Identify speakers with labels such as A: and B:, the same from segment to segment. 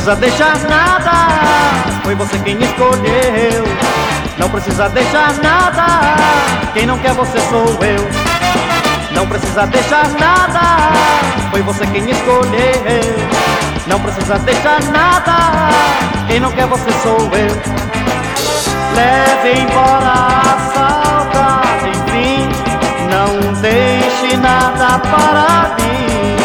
A: precisa deixar nada, foi você quem escolheu. Não precisa deixar nada, quem não quer você sou eu. Não precisa deixar nada, foi você quem escolheu. Não precisa deixar nada, quem não quer você sou eu. Leve embora a saudade, enfim, não deixe nada para mim.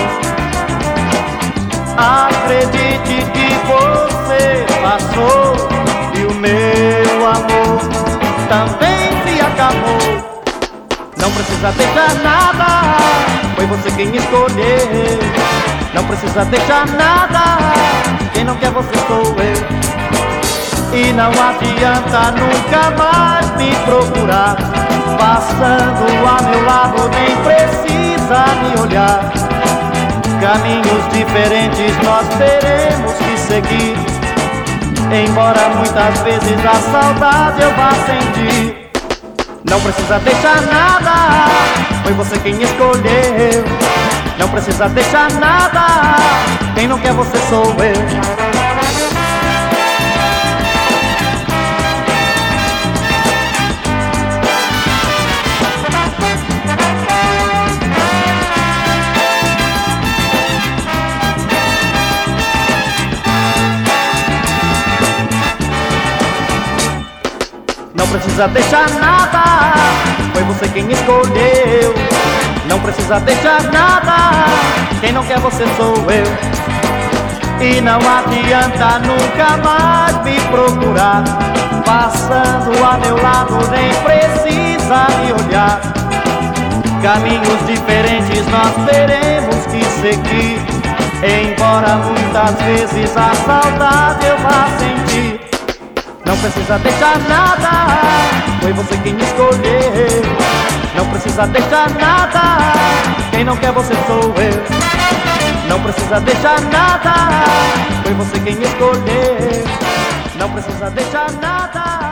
A: Acredite que você passou e o meu amor também se acabou. Não precisa deixar nada, foi você quem escolheu. Não precisa deixar nada, quem não quer você sou eu. E não adianta nunca mais me procurar, passando a meu lado nem precisa me olhar. Caminhos diferentes nós teremos que seguir, embora muitas vezes a saudade eu vá sentir. Não precisa deixar nada, foi você quem escolheu. Não precisa deixar nada, quem não quer você sou eu. Não precisa deixar nada, foi você quem escolheu. Não precisa deixar nada, quem não quer você sou eu. E não adianta nunca mais me procurar, passando a meu lado nem precisa me olhar. Caminhos diferentes nós teremos que seguir, embora muitas vezes a saudade eu vá sentir. Não precisa deixar nada, foi você quem escolheu. Não precisa deixar nada, quem não quer você sou eu. Não precisa deixar nada, foi você quem escolheu. Não precisa deixar nada.